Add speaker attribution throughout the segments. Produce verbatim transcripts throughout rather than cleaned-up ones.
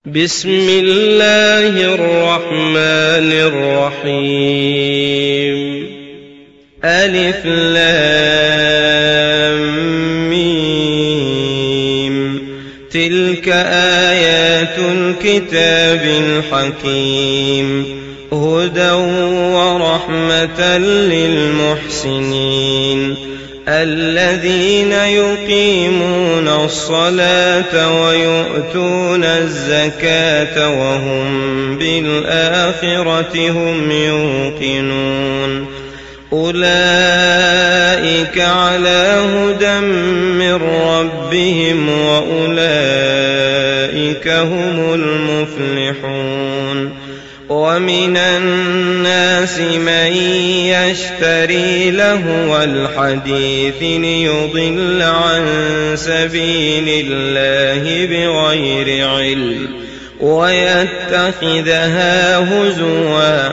Speaker 1: بسم الله الرحمن الرحيم. ألف لام ميم. تلك آيات الكتاب الحكيم، هدى ورحمة للمحسنين الذين يقيمون الصلاة ويؤتون الزكاة وهم بالآخرة هم يوقنون. أولئك على هدى من ربهم وأولئك هم المفلحون. ومن الناس من يشتري لهو الحديث ليضل عن سبيل الله بغير علم ويتخذها هزوا،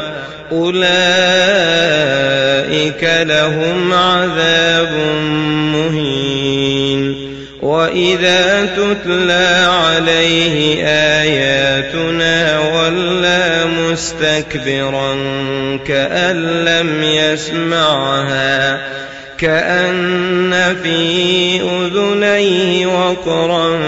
Speaker 1: أولئك لهم عذاب مهين. وإذا تتلى عليه آياتنا ولى مستكبرا كأن لم يسمعها، كأن في أذنيه وقرا،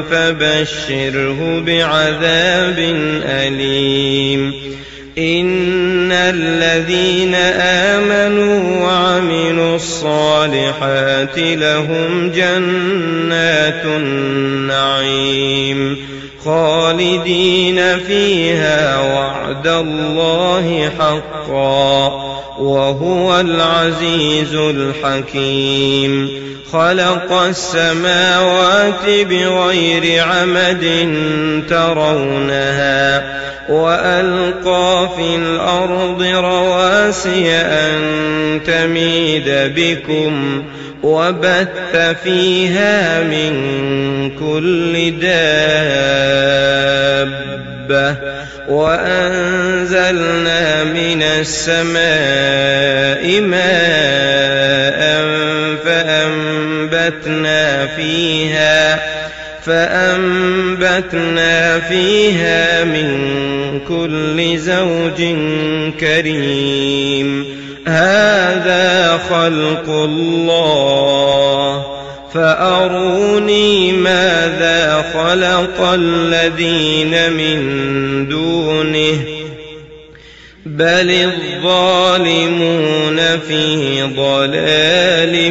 Speaker 1: فبشره بعذاب أليم. إن الذين آمنوا وعملوا الصالحات لهم جنات النعيم خالدين فيها وعد الله حقا، وهو العزيز الحكيم. خلق السماوات بغير عمد ترونها وألقى في الأرض رواسي أن تميد بكم وبث فيها من كل دابة، وأنزلنا من السماء ماء فأنبتنا فيها فأنبتنا فيها من كل زوج كريم. هذا خلق الله، فأروني ماذا خلق الذين من دونه، بل الظالمون في ضلال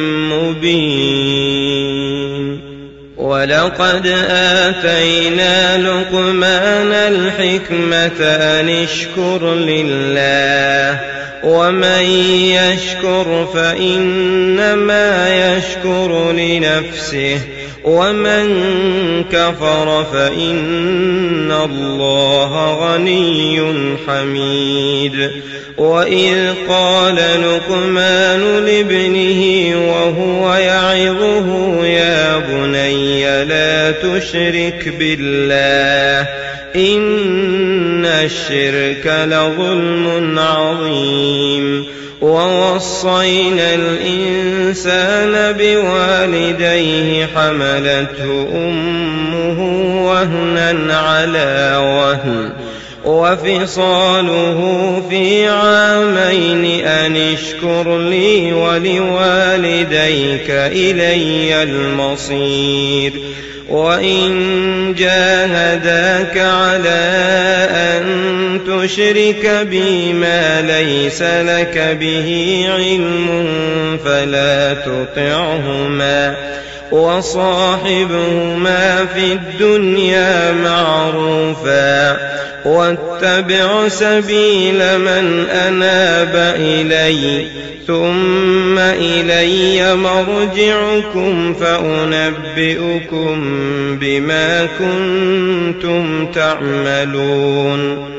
Speaker 1: مبين. ولقد آتينا لقمان الحكمة أن اشكر لله، ومن يشكر فإنما يشكر لنفسه، ومن كفر فإن الله غني حميد. وإذ قال لقمان لابنه وهو يعظه يا بني لا تشرك بالله إن الشرك لظلم عظيم. ووصينا الإنسان بوالديه حملته أمه وهنا على وهن وفصاله في عامين أن اشكر لي ولوالديك إلي المصير. وإن جاهداك على أن تشرك بي ما ليس لك به علم فلا تطعهما، وصاحبهما في الدنيا معروفا، واتبع سبيل من أناب إلي، ثم إلي مرجعكم فأنبئكم بما كنتم تعملون.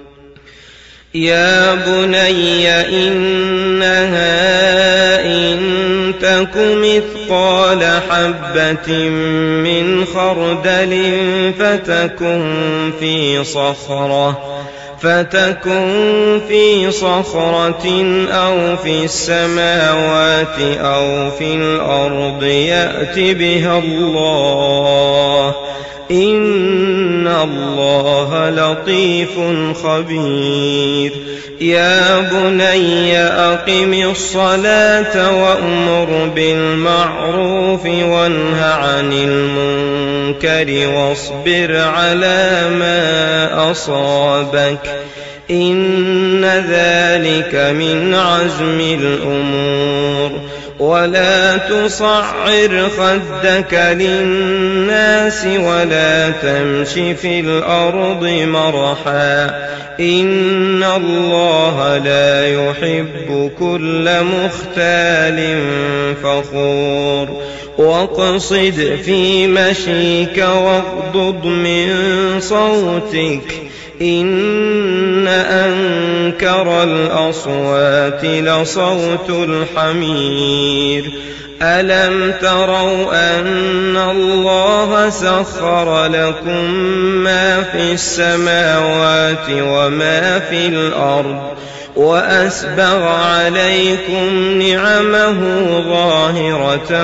Speaker 1: يا بني إنها إن تك مثقال حبة من خردل فتكن في صخرة فتكن في صخرة أو في السماوات أو في الأرض يأت بها الله إن الله لطيف خبير يا بني أقم الصلاة وأمر بالمعروف وانه عن المنكر واصبر على ما أصابك إن ذلك من عزم الأمور ولا تصعر خدك للناس ولا تمش في الأرض مرحا إن الله لا يحب كل مختال فخور واقصد في مشيك واغضض من صوتك إن أنكر الأصوات لصوت الحمير ألم تروا أن الله سخر لكم ما في السماوات وما في الأرض وأسبغ عليكم نعمه ظاهرة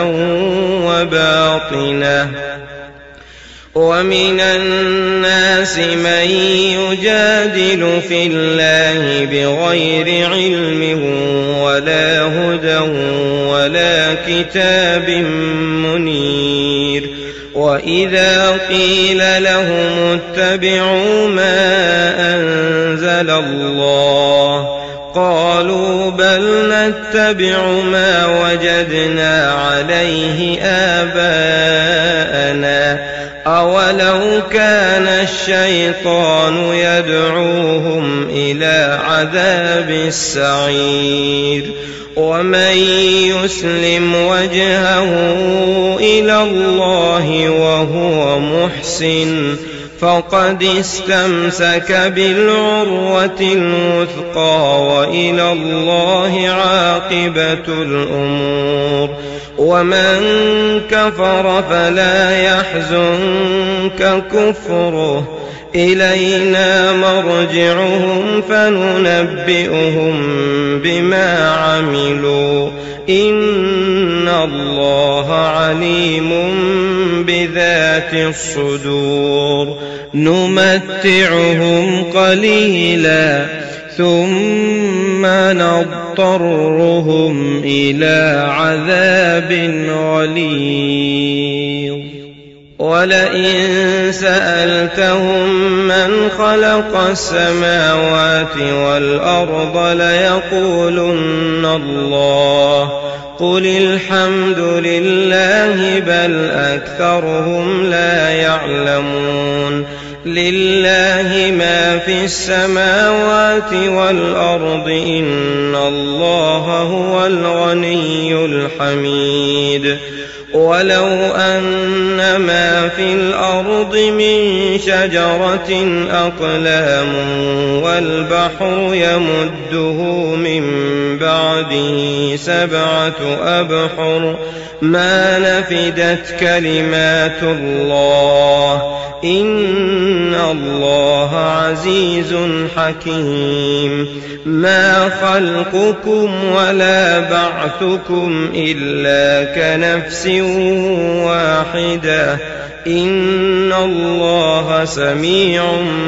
Speaker 1: وباطنة ومن الناس من يجادل في الله بغير علم ولا هدى ولا كتاب منير وإذا قيل لهم اتبعوا ما أنزل الله قالوا بل نتبع ما وجدنا عليه آباءنا أولو كان الشيطان يدعوهم إلى عذاب السعير ومن يسلم وجهه إلى الله وهو محسن فقد استمسك بالعروة الوثقى وإلى الله عاقبة الأمور ومن كفر فلا يحزنك كفره إلينا مرجعهم فننبئهم بما عملوا إن الله عليم بذات الصدور نمتعهم قليلا ثم نضطرهم إلى عذاب غليظ ولئن سألتهم من خلق السماوات والأرض ليقولن الله قل الحمد لله بل أكثرهم لا يعلمون لله ما في السماوات والأرض إن الله هو الغني الحميد ولو أن ما في الأرض من شجرة أقلام والبحر يمده من بعده سبعة أبحر ما نفدت كلمات الله إن الله عزيز حكيم ما خلقكم ولا بعثكم إلا كنفس واحدة إن الله سميع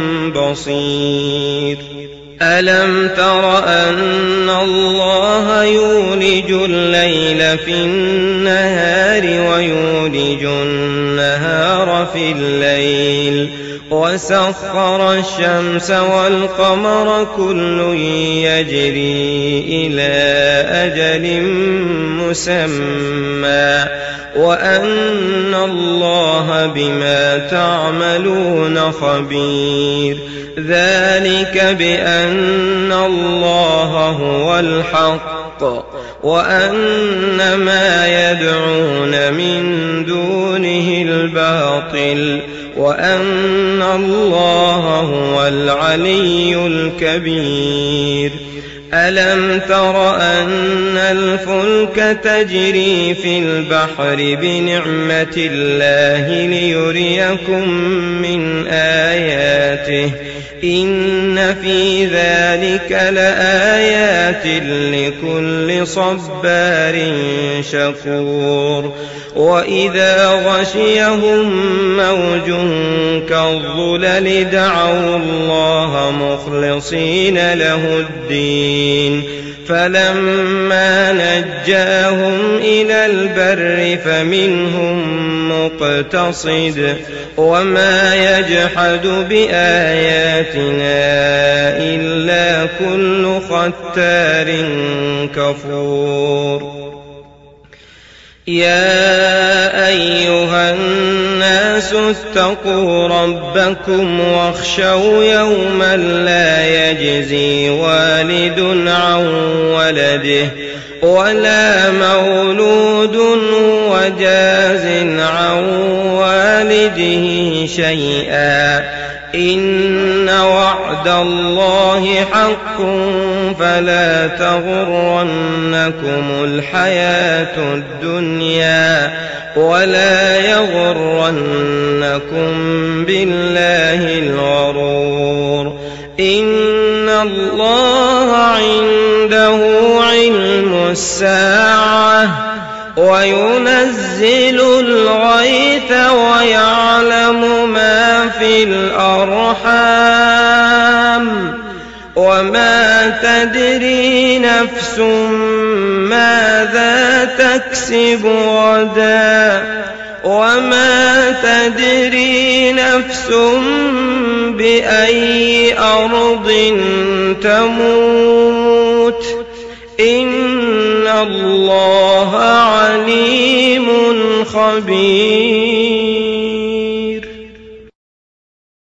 Speaker 1: بصير ألم تر أن الله يولج الليل في النهار ويولج النهار في الليل وسخر الشمس والقمر كل يجري إلى أجل مسمى وأن الله بما تعملون خبير ذلك بأن الله هو الحق وأن ما يدعون من دونه الباطل وأن الله هو العلي الكبير ألم تر أن الفلك تجري في البحر بنعمة الله ليريكم من آياته إن في ذلك لآيات لكل صبار شكور وإذا غشيهم موج كالظلل دعوا الله مخلصين له الدين فلما نجاهم إلى البر فمنهم مقتصد وما يجحد بآياتنا إلا كل ختار كفور يا أيها الناس اتقوا ربكم واخشوا يوما لا يجزي والد عن ولده ولا مولود وجاز عن والده شيئا إن وعد الله حق فلا تغرنكم الحياة الدنيا ولا يغرنكم بالله الغرور إن الله عنده علم الساعة وينزل الغيث ويعلم ما في الأرحام وما تدري نفس ماذا تكسب غدا وما تدري نفس بأي أرض تموت إن الله عليم خبير